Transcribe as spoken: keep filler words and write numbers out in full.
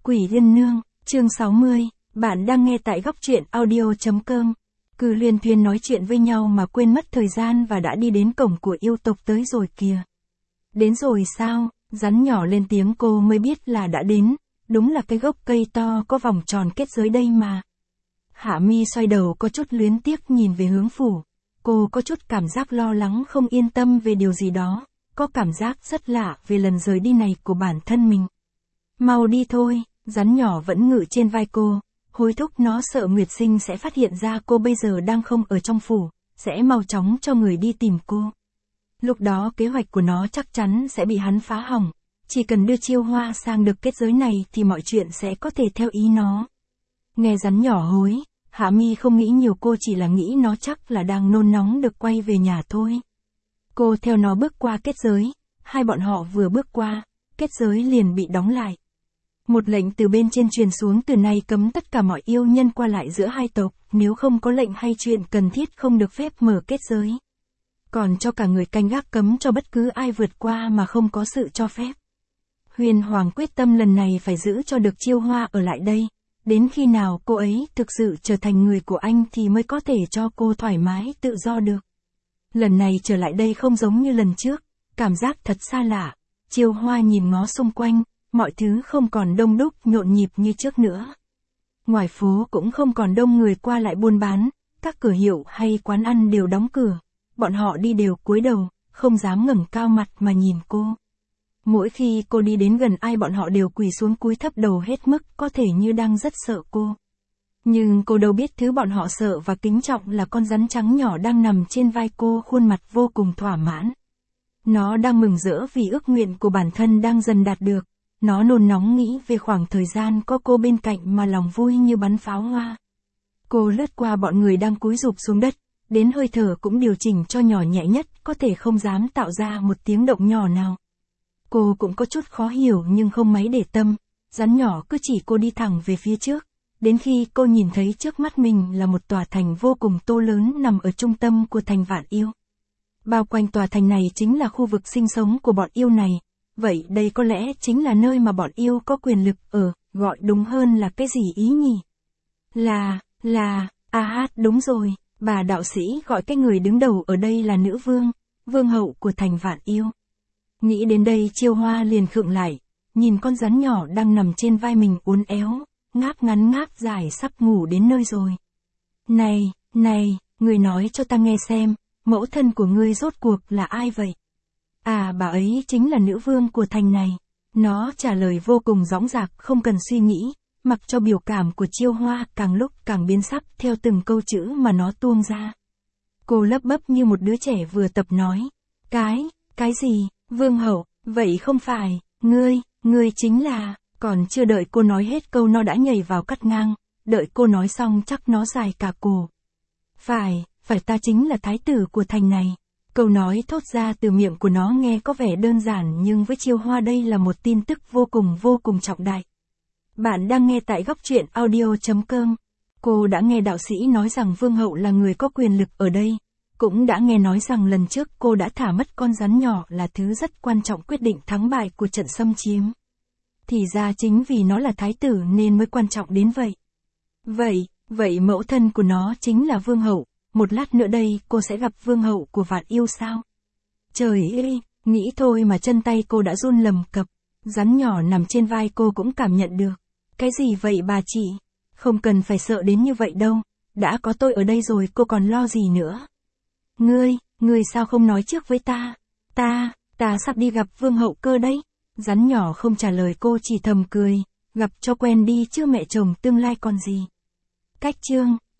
Quỷ Liên Nương, chương sáu mươi, bạn đang nghe tại góc truyện audio.com. Cư Liên Thuyên nói chuyện với nhau mà quên mất thời gian và đã đi đến cổng của yêu tộc tới rồi kìa. Đến rồi sao? Rắn nhỏ lên tiếng, cô mới biết là đã đến, đúng là cái gốc cây to có vòng tròn kết giới đây mà. Hạ Mi xoay đầu có chút luyến tiếc nhìn về hướng phủ, cô có chút cảm giác lo lắng không yên tâm về điều gì đó, có cảm giác rất lạ về lần rời đi này của bản thân mình. Mau đi thôi, rắn nhỏ vẫn ngự trên vai cô, hối thúc nó sợ Nguyệt Sinh sẽ phát hiện ra cô bây giờ đang không ở trong phủ, sẽ mau chóng cho người đi tìm cô. Lúc đó kế hoạch của nó chắc chắn sẽ bị hắn phá hỏng, chỉ cần đưa Chiêu Hoa sang được kết giới này thì mọi chuyện sẽ có thể theo ý nó. Nghe rắn nhỏ hối, Hạ Mi không nghĩ nhiều, cô chỉ là nghĩ nó chắc là đang nôn nóng được quay về nhà thôi. Cô theo nó bước qua kết giới, hai bọn họ vừa bước qua, kết giới liền bị đóng lại. Một lệnh từ bên trên truyền xuống, từ nay cấm tất cả mọi yêu nhân qua lại giữa hai tộc, nếu không có lệnh hay chuyện cần thiết không được phép mở kết giới. Còn cho cả người canh gác cấm cho bất cứ ai vượt qua mà không có sự cho phép. Huyền Hoàng quyết tâm lần này phải giữ cho được Chiêu Hoa ở lại đây, đến khi nào cô ấy thực sự trở thành người của anh thì mới có thể cho cô thoải mái tự do được. Lần này trở lại đây không giống như lần trước, cảm giác thật xa lạ. Chiêu Hoa nhìn ngó xung quanh, mọi thứ không còn đông đúc nhộn nhịp như trước nữa. Ngoài phố cũng không còn đông người qua lại buôn bán, các cửa hiệu hay quán ăn đều đóng cửa, bọn họ đi đều cúi đầu, không dám ngẩng cao mặt mà nhìn cô. Mỗi khi cô đi đến gần ai bọn họ đều quỳ xuống cúi thấp đầu hết mức, có thể như đang rất sợ cô. Nhưng cô đâu biết thứ bọn họ sợ và kính trọng là con rắn trắng nhỏ đang nằm trên vai cô, khuôn mặt vô cùng thỏa mãn. Nó đang mừng rỡ vì ước nguyện của bản thân đang dần đạt được. Nó nôn nóng nghĩ về khoảng thời gian có cô bên cạnh mà lòng vui như bắn pháo hoa. Cô lướt qua bọn người đang cúi rụp xuống đất, đến hơi thở cũng điều chỉnh cho nhỏ nhẹ nhất, có thể không dám tạo ra một tiếng động nhỏ nào. Cô cũng có chút khó hiểu nhưng không mấy để tâm, rắn nhỏ cứ chỉ cô đi thẳng về phía trước, đến khi cô nhìn thấy trước mắt mình là một tòa thành vô cùng to lớn nằm ở trung tâm của thành Vạn Yêu. Bao quanh tòa thành này chính là khu vực sinh sống của bọn yêu này. Vậy đây có lẽ chính là nơi mà bọn yêu có quyền lực ở, gọi đúng hơn là cái gì ý nhỉ? Là, là, à hát đúng rồi, bà đạo sĩ gọi cái người đứng đầu ở đây là nữ vương, vương hậu của thành Vạn Yêu. Nghĩ đến đây Chiêu Hoa liền khựng lại, nhìn con rắn nhỏ đang nằm trên vai mình uốn éo, ngáp ngắn ngáp dài sắp ngủ đến nơi rồi. Này, này, người nói cho ta nghe xem, mẫu thân của ngươi rốt cuộc là ai vậy? À, bà ấy chính là nữ vương của thành này. Nó trả lời vô cùng dõng dạc, không cần suy nghĩ, mặc cho biểu cảm của Chiêu Hoa càng lúc càng biến sắc theo từng câu chữ mà nó tuông ra. Cô lấp bấp như một đứa trẻ vừa tập nói. Cái, cái gì, vương hậu, vậy không phải, ngươi, ngươi chính là, còn chưa đợi cô nói hết câu nó đã nhảy vào cắt ngang, đợi cô nói xong chắc nó dài cả cổ. Phải, phải ta chính là thái tử của thành này. Câu nói thốt ra từ miệng của nó nghe có vẻ đơn giản nhưng với Chiêu Hoa đây là một tin tức vô cùng vô cùng trọng đại. Bạn đang nghe tại góc truyện audio.com. Cô đã nghe đạo sĩ nói rằng vương hậu là người có quyền lực ở đây. Cũng đã nghe nói rằng lần trước cô đã thả mất con rắn nhỏ là thứ rất quan trọng quyết định thắng bại của trận xâm chiếm. Thì ra chính vì nó là thái tử nên mới quan trọng đến vậy. Vậy, vậy mẫu thân của nó chính là vương hậu. Một lát nữa đây cô sẽ gặp vương hậu của Vạn Yêu sao? Trời ơi, nghĩ thôi mà chân tay cô đã run lầm cập. Rắn nhỏ nằm trên vai cô cũng cảm nhận được. Cái gì vậy bà chị? Không cần phải sợ đến như vậy đâu. Đã có tôi ở đây rồi cô còn lo gì nữa? Ngươi, ngươi sao không nói trước với ta? Ta, ta sắp đi gặp vương hậu cơ đấy. Rắn nhỏ không trả lời cô, chỉ thầm cười. Gặp cho quen đi chứ mẹ chồng tương lai còn gì. Cách chương